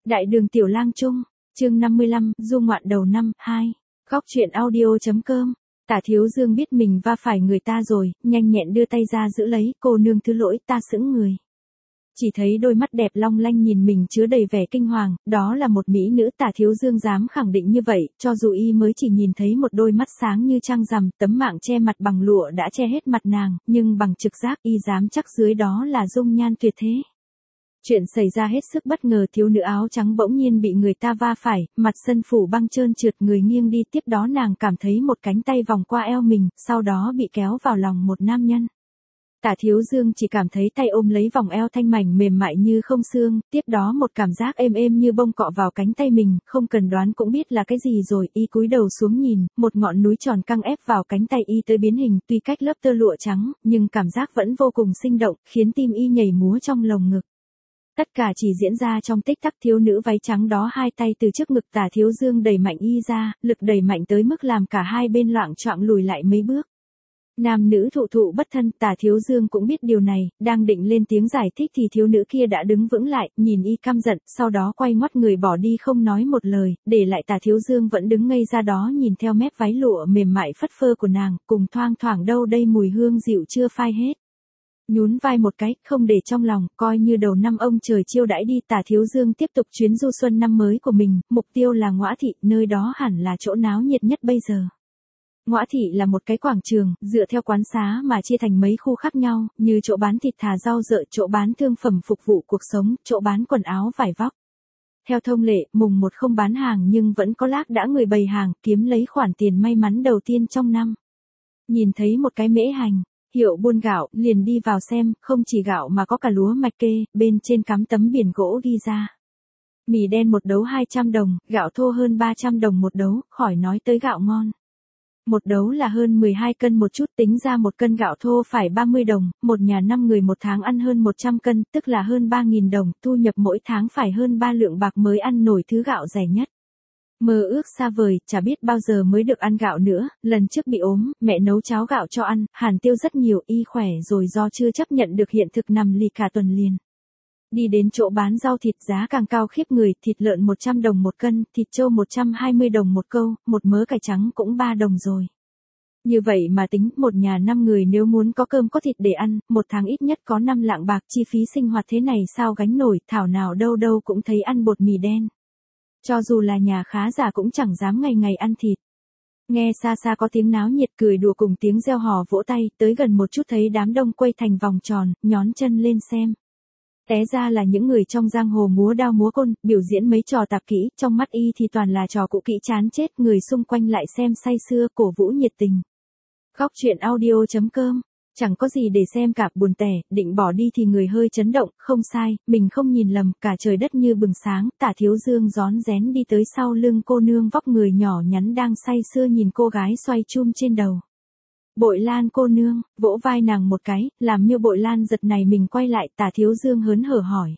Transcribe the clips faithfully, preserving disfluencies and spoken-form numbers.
Đại đường Tiểu Lang Trung, chương năm mươi lăm, du ngoạn đầu năm, hai. Góc truyện audio.com. Tả Thiếu Dương biết mình va phải người ta rồi, nhanh nhẹn đưa tay ra giữ lấy, cô nương thứ lỗi, ta sững người. Chỉ thấy đôi mắt đẹp long lanh nhìn mình chứa đầy vẻ kinh hoàng, đó là một mỹ nữ. Tả Thiếu Dương dám khẳng định như vậy, cho dù y mới chỉ nhìn thấy một đôi mắt sáng như trăng rằm, tấm mạng che mặt bằng lụa đã che hết mặt nàng, nhưng bằng trực giác y dám chắc dưới đó là dung nhan tuyệt thế. Chuyện xảy ra hết sức bất ngờ, thiếu nữ áo trắng bỗng nhiên bị người ta va phải, mặt sân phủ băng trơn trượt, người nghiêng đi, tiếp đó nàng cảm thấy một cánh tay vòng qua eo mình, sau đó bị kéo vào lòng một nam nhân. Tả Thiếu Dương chỉ cảm thấy tay ôm lấy vòng eo thanh mảnh mềm mại như không xương, tiếp đó một cảm giác êm êm như bông cọ vào cánh tay mình, không cần đoán cũng biết là cái gì rồi, y cúi đầu xuống nhìn, một ngọn núi tròn căng ép vào cánh tay y tới biến hình, tuy cách lớp tơ lụa trắng, nhưng cảm giác vẫn vô cùng sinh động, khiến tim y nhảy múa trong lồng ngực. Tất cả chỉ diễn ra trong tích tắc, thiếu nữ váy trắng đó hai tay từ trước ngực Tả Thiếu Dương đẩy mạnh y ra, lực đẩy mạnh tới mức làm cả hai bên loạng choạng lùi lại mấy bước. Nam nữ thụ thụ bất thân, Tả Thiếu Dương cũng biết điều này, đang định lên tiếng giải thích thì thiếu nữ kia đã đứng vững lại, nhìn y căm giận, sau đó quay ngoắt người bỏ đi không nói một lời, để lại Tả Thiếu Dương vẫn đứng ngây ra đó nhìn theo mép váy lụa mềm mại phất phơ của nàng, cùng thoang thoảng đâu đây mùi hương dịu chưa phai hết. Nhún vai một cái, không để trong lòng, coi như đầu năm ông trời chiêu đãi đi. Tả Thiếu Dương tiếp tục chuyến du xuân năm mới của mình, mục tiêu là Ngõa Thị, nơi đó hẳn là chỗ náo nhiệt nhất bây giờ. Ngõa Thị là một cái quảng trường, dựa theo quán xá mà chia thành mấy khu khác nhau, như chỗ bán thịt thà rau dợ, chỗ bán thương phẩm phục vụ cuộc sống, chỗ bán quần áo vải vóc. Theo thông lệ, mùng một không bán hàng nhưng vẫn có lác đác người bày hàng, kiếm lấy khoản tiền may mắn đầu tiên trong năm. Nhìn thấy một cái mễ hành, hiệu buôn gạo, liền đi vào xem, không chỉ gạo mà có cả lúa mạch kê, bên trên cắm tấm biển gỗ ghi ra. Mì đen một đấu hai trăm đồng, gạo thô hơn ba trăm đồng một đấu, khỏi nói tới gạo ngon. Một đấu là hơn mười hai cân một chút, tính ra một cân gạo thô phải ba mươi đồng, một nhà năm người một tháng ăn hơn một trăm cân, tức là hơn ba nghìn đồng, thu nhập mỗi tháng phải hơn ba lượng bạc mới ăn nổi thứ gạo rẻ nhất. Mơ ước xa vời, chả biết bao giờ mới được ăn gạo nữa, lần trước bị ốm, mẹ nấu cháo gạo cho ăn, hàn tiêu rất nhiều, y khỏe rồi do chưa chấp nhận được hiện thực nằm lì cả tuần liền. Đi đến chỗ bán rau thịt giá càng cao khiếp người, thịt lợn một trăm đồng một cân, thịt trâu một trăm hai mươi đồng một câu, một mớ cải trắng cũng ba đồng rồi. Như vậy mà tính, một nhà năm người nếu muốn có cơm có thịt để ăn, một tháng ít nhất có năm lạng bạc, chi phí sinh hoạt thế này sao gánh nổi, thảo nào đâu đâu cũng thấy ăn bột mì đen. Cho dù là nhà khá giả cũng chẳng dám ngày ngày ăn thịt. Nghe xa xa có tiếng náo nhiệt cười đùa cùng tiếng reo hò vỗ tay, tới gần một chút thấy đám đông quay thành vòng tròn, nhón chân lên xem. Té ra là những người trong giang hồ múa đao múa côn, biểu diễn mấy trò tạp kỹ, trong mắt y thì toàn là trò cũ kỹ chán chết, người xung quanh lại xem say sưa, cổ vũ nhiệt tình. Góc truyện audio.com. Chẳng có gì để xem cả, buồn tẻ, định bỏ đi thì người hơi chấn động, không sai, mình không nhìn lầm, cả trời đất như bừng sáng. Tả Thiếu Dương rón rén đi tới sau lưng cô nương vóc người nhỏ nhắn đang say sưa nhìn cô gái xoay chum trên đầu. Bội Lan cô nương, vỗ vai nàng một cái, làm Miêu Bội Lan giật này mình quay lại. Tả Thiếu Dương hớn hở hỏi.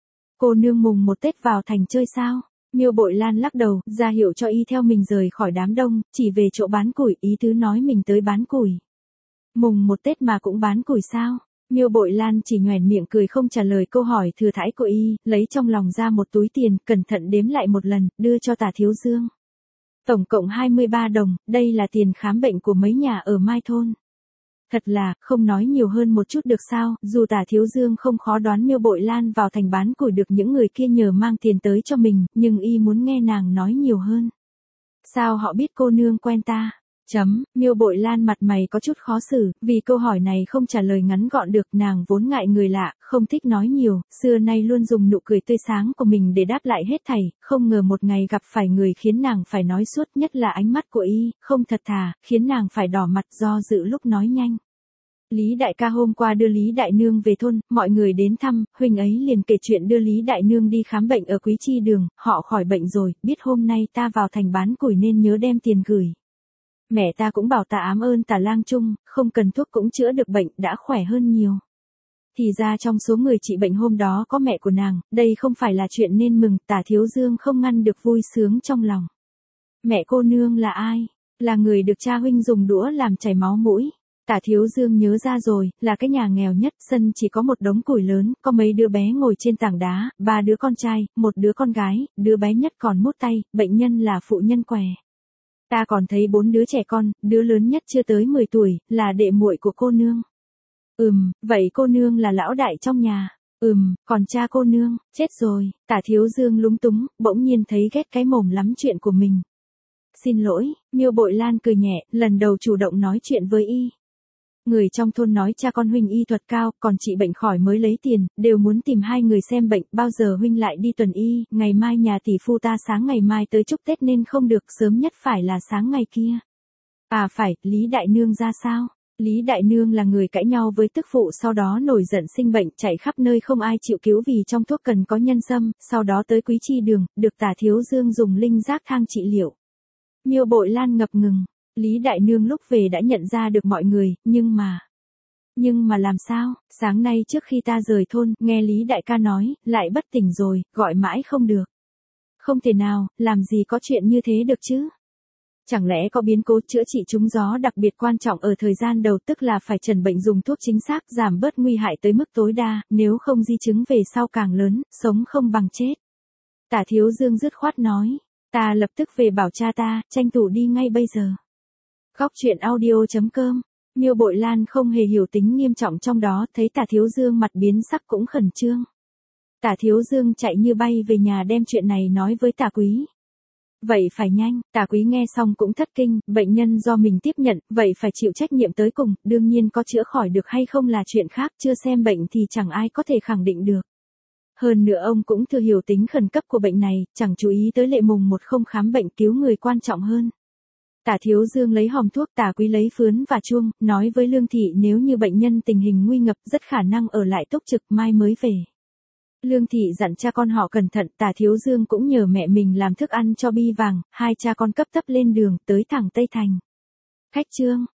Cô nương mùng một Tết vào thành chơi sao? Miêu Bội Lan lắc đầu, ra hiệu cho y theo mình rời khỏi đám đông, chỉ về chỗ bán củi, ý tứ nói mình tới bán củi. Mùng một Tết mà cũng bán củi sao? Miêu Bội Lan chỉ nhoẻn miệng cười không trả lời câu hỏi thừa thãi của y, lấy trong lòng ra một túi tiền, cẩn thận đếm lại một lần, đưa cho Tả Thiếu Dương. Tổng cộng hai mươi ba đồng, đây là tiền khám bệnh của mấy nhà ở Mai Thôn. Thật là, không nói nhiều hơn một chút được sao, dù Tả Thiếu Dương không khó đoán Miêu Bội Lan vào thành bán củi được những người kia nhờ mang tiền tới cho mình, nhưng y muốn nghe nàng nói nhiều hơn. Sao họ biết cô nương quen ta? Chấm, Miêu Bội Lan mặt mày có chút khó xử, vì câu hỏi này không trả lời ngắn gọn được, nàng vốn ngại người lạ, không thích nói nhiều, xưa nay luôn dùng nụ cười tươi sáng của mình để đáp lại hết thảy, không ngờ một ngày gặp phải người khiến nàng phải nói suốt, nhất là ánh mắt của y, không thật thà, khiến nàng phải đỏ mặt do dự lúc nói nhanh. Lý đại ca hôm qua đưa Lý đại nương về thôn, mọi người đến thăm, huynh ấy liền kể chuyện đưa Lý đại nương đi khám bệnh ở Quý Chi Đường, họ khỏi bệnh rồi, biết hôm nay ta vào thành bán củi nên nhớ đem tiền gửi. Mẹ ta cũng bảo ta ám ơn Tả Lang Trung, không cần thuốc cũng chữa được bệnh, đã khỏe hơn nhiều. Thì ra trong số người trị bệnh hôm đó có mẹ của nàng, đây không phải là chuyện nên mừng. Tả Thiếu Dương không ngăn được vui sướng trong lòng. Mẹ cô nương là ai? Là người được cha huynh dùng đũa làm chảy máu mũi. Tả Thiếu Dương nhớ ra rồi, là cái nhà nghèo nhất, sân chỉ có một đống củi lớn, có mấy đứa bé ngồi trên tảng đá, ba đứa con trai, một đứa con gái, đứa bé nhất còn mút tay, bệnh nhân là phụ nhân què. Ta còn thấy bốn đứa trẻ con, đứa lớn nhất chưa tới mười tuổi, là đệ muội của cô nương. Ừm, vậy cô nương là lão đại trong nhà. Ừm, còn cha cô nương, chết rồi. Tả Thiếu Dương lúng túng, bỗng nhiên thấy ghét cái mồm lắm chuyện của mình. Xin lỗi, Miêu Bội Lan cười nhẹ, lần đầu chủ động nói chuyện với y. Người trong thôn nói cha con huynh y thuật cao, còn trị bệnh khỏi mới lấy tiền, đều muốn tìm hai người xem bệnh, bao giờ huynh lại đi tuần y, ngày mai nhà tỷ phu ta sáng ngày mai tới chúc Tết nên không được, sớm nhất phải là sáng ngày kia. À phải, Lý Đại Nương ra sao? Lý Đại Nương là người cãi nhau với tức phụ sau đó nổi giận sinh bệnh chạy khắp nơi không ai chịu cứu vì trong thuốc cần có nhân sâm, sau đó tới Quý Chi Đường, được Tả Thiếu Dương dùng linh giác thang trị liệu. Miêu Bội Lan ngập ngừng, Lý Đại Nương lúc về đã nhận ra được mọi người, nhưng mà... Nhưng mà làm sao, sáng nay trước khi ta rời thôn, nghe Lý Đại ca nói, lại bất tỉnh rồi, gọi mãi không được. Không thể nào, làm gì có chuyện như thế được chứ? Chẳng lẽ có biến cố chữa trị trúng gió đặc biệt quan trọng ở thời gian đầu, tức là phải trần bệnh dùng thuốc chính xác giảm bớt nguy hại tới mức tối đa, nếu không di chứng về sau càng lớn, sống không bằng chết. Tả Thiếu Dương dứt khoát nói, ta lập tức về bảo cha ta, tranh thủ đi ngay bây giờ. Góc truyện audio chấm com. Miêu Bội Lan không hề hiểu tính nghiêm trọng trong đó, thấy Tả Thiếu Dương mặt biến sắc cũng khẩn trương. Tả Thiếu Dương chạy như bay về nhà đem chuyện này nói với Tả Quý. Vậy phải nhanh, Tả Quý nghe xong cũng thất kinh, bệnh nhân do mình tiếp nhận, vậy phải chịu trách nhiệm tới cùng, đương nhiên có chữa khỏi được hay không là chuyện khác, chưa xem bệnh thì chẳng ai có thể khẳng định được. Hơn nữa ông cũng thừa hiểu tính khẩn cấp của bệnh này, chẳng chú ý tới lệ mùng một không khám bệnh cứu người quan trọng hơn. Tả Thiếu Dương lấy hòm thuốc, Tả Quý lấy phướn và chuông, nói với Lương Thị nếu như bệnh nhân tình hình nguy ngập rất khả năng ở lại túc trực mai mới về. Lương Thị dặn cha con họ cẩn thận, Tả Thiếu Dương cũng nhờ mẹ mình làm thức ăn cho Bi Vàng, hai cha con cấp tấp lên đường, tới thẳng Tây Thành. Khách trương,